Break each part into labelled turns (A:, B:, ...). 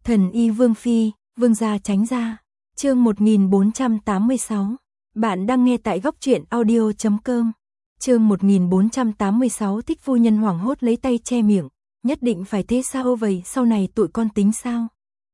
A: Thần y Vương Phi, Vương gia tránh ra. Chương 1486. Bạn đang nghe tại góc truyện audio.com. Chương 1486. Thích phu nhân hoảng hốt lấy tay che miệng. Nhất định phải thế sao vậy, sau này tụi con tính sao?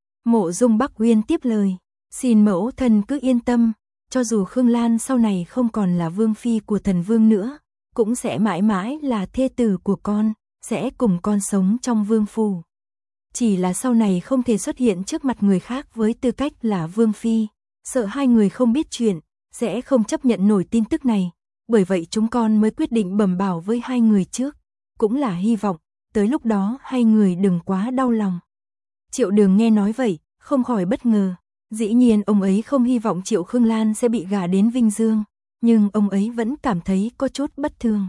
A: Mộ Dung Bắc Uyên tiếp lời. Xin mẫu thân cứ yên tâm, cho dù Khương Lan sau này không còn là vương phi của thần vương nữa, cũng sẽ mãi mãi là thê tử của con, sẽ cùng con sống trong vương phủ. Chỉ là sau này không thể xuất hiện trước mặt người khác với tư cách là vương phi, sợ hai người không biết chuyện, sẽ không chấp nhận nổi tin tức này, bởi vậy chúng con mới quyết định bẩm bảo với hai người trước, cũng là hy vọng, tới lúc đó hai người đừng quá đau lòng. Triệu Đường nghe nói vậy, không khỏi bất ngờ, dĩ nhiên ông ấy không hy vọng Triệu Khương Lan sẽ bị gả đến Vinh Dương, nhưng ông ấy vẫn cảm thấy có chút bất thường.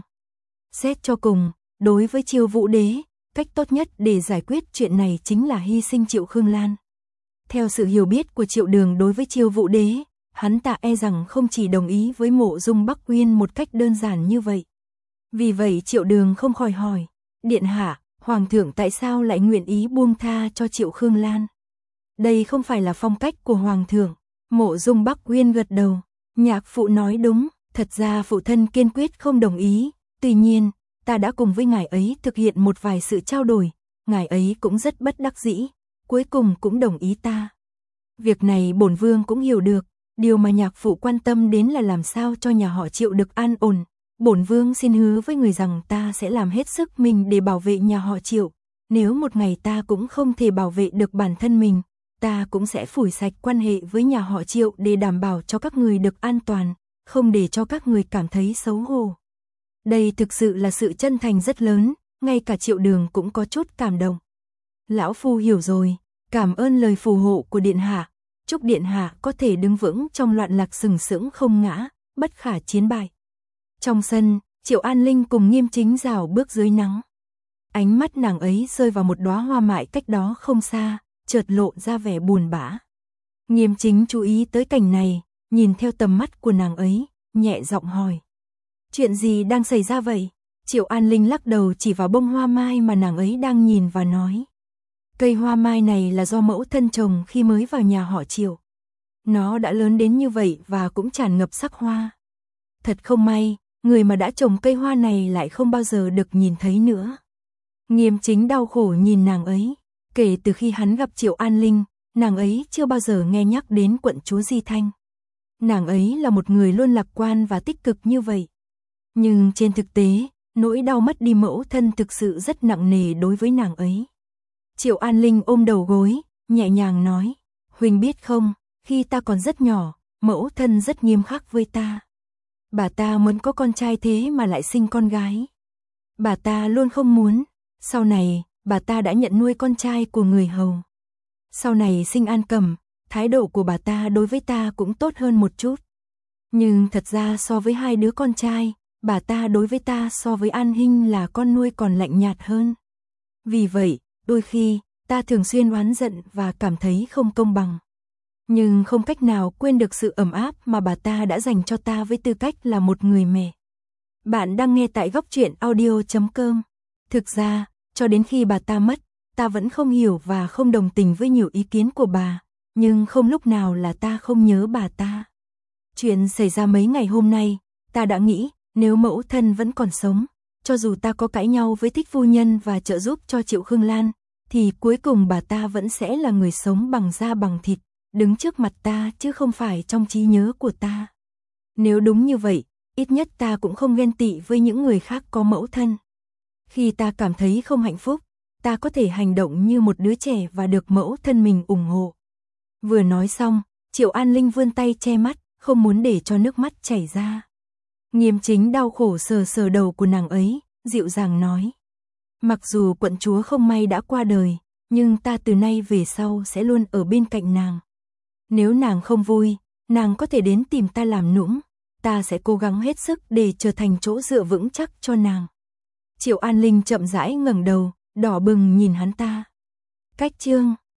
A: Xét cho cùng, đối với Triệu Vũ Đế, cách tốt nhất để giải quyết chuyện này chính là hy sinh Triệu Khương Lan. Theo sự hiểu biết của Triệu Đường đối với Triệu Vũ Đế, hắn ta e rằng không chỉ đồng ý với Mộ Dung Bắc Uyên một cách đơn giản như vậy. Vì vậy Triệu Đường không khỏi hỏi, Điện hạ, Hoàng thượng tại sao lại nguyện ý buông tha cho Triệu Khương Lan? Đây không phải là phong cách của Hoàng thượng. Mộ Dung Bắc Uyên gật đầu, nhạc phụ nói đúng, thật ra phụ thân kiên quyết không đồng ý, tuy nhiên, ta đã cùng với ngài ấy thực hiện một vài sự trao đổi, ngài ấy cũng rất bất đắc dĩ, cuối cùng cũng đồng ý ta. Việc này bổn vương cũng hiểu được, điều mà nhạc phụ quan tâm đến là làm sao cho nhà họ Triệu được an ổn. Bổn vương xin hứa với người rằng ta sẽ làm hết sức mình để bảo vệ nhà họ Triệu, nếu một ngày ta cũng không thể bảo vệ được bản thân mình, ta cũng sẽ phủi sạch quan hệ với nhà họ Triệu để đảm bảo cho các người được an toàn, không để cho các người cảm thấy xấu hổ. Đây thực sự là sự chân thành rất lớn, ngay cả Triệu Đường cũng có chút cảm động. Lão phu hiểu rồi, cảm ơn lời phù hộ của điện hạ, chúc điện hạ có thể đứng vững trong loạn lạc sừng sững không ngã, bất khả chiến bại. Trong sân, Triệu An Linh cùng Nghiêm Chính rảo bước dưới nắng. Ánh mắt nàng ấy rơi vào một đóa hoa mại cách đó không xa, chợt lộ ra vẻ buồn bã. Nghiêm Chính chú ý tới cảnh này, nhìn theo tầm mắt của nàng ấy, nhẹ giọng hỏi. Chuyện gì đang xảy ra vậy? Triệu An Linh lắc đầu chỉ vào bông hoa mai mà nàng ấy đang nhìn và nói. Cây hoa mai này là do mẫu thân trồng khi mới vào nhà họ Triệu. Nó đã lớn đến như vậy và cũng tràn ngập sắc hoa. Thật không may, người mà đã trồng cây hoa này lại không bao giờ được nhìn thấy nữa. Nghiêm Chính đau khổ nhìn nàng ấy. Kể từ khi hắn gặp Triệu An Linh, nàng ấy chưa bao giờ nghe nhắc đến quận chúa Di Thanh. Nàng ấy là một người luôn lạc quan và tích cực như vậy. Nhưng trên thực tế, nỗi đau mất đi mẫu thân thực sự rất nặng nề đối với nàng ấy. Triệu An Linh ôm đầu gối, nhẹ nhàng nói, Huỳnh biết không, khi ta còn rất nhỏ, mẫu thân rất nghiêm khắc với ta. Bà ta muốn có con trai thế mà lại sinh con gái. Bà ta luôn không muốn, sau này, bà ta đã nhận nuôi con trai của người hầu. Sau này sinh An Cẩm, thái độ của bà ta đối với ta cũng tốt hơn một chút. Nhưng thật ra so với hai đứa con trai, bà ta đối với ta so với An Hinh là con nuôi còn lạnh nhạt hơn. Vì vậy, đôi khi, ta thường xuyên oán giận và cảm thấy không công bằng. Nhưng không cách nào quên được sự ấm áp mà bà ta đã dành cho ta với tư cách là một người mẹ. Bạn đang nghe tại góc truyện audio.com. Thực ra, cho đến khi bà ta mất, ta vẫn không hiểu và không đồng tình với nhiều ý kiến của bà, nhưng không lúc nào là ta không nhớ bà ta. Chuyện xảy ra mấy ngày hôm nay, ta đã nghĩ, nếu mẫu thân vẫn còn sống, cho dù ta có cãi nhau với Thích phu nhân và trợ giúp cho Triệu Khương Lan, thì cuối cùng bà ta vẫn sẽ là người sống bằng da bằng thịt, đứng trước mặt ta chứ không phải trong trí nhớ của ta. Nếu đúng như vậy, ít nhất ta cũng không ghen tị với những người khác có mẫu thân. Khi ta cảm thấy không hạnh phúc, ta có thể hành động như một đứa trẻ và được mẫu thân mình ủng hộ. Vừa nói xong, Triệu An Linh vươn tay che mắt, không muốn để cho nước mắt chảy ra. Nghiêm Chính đau khổ sờ sờ đầu của nàng ấy, dịu dàng nói. Mặc dù quận chúa không may đã qua đời, nhưng ta từ nay về sau sẽ luôn ở bên cạnh nàng. Nếu nàng không vui, nàng có thể đến tìm ta làm nũng, ta sẽ cố gắng hết sức để trở thành chỗ dựa vững chắc cho nàng. Triệu An Linh chậm rãi ngẩng đầu, đỏ bừng nhìn hắn ta. Cách chương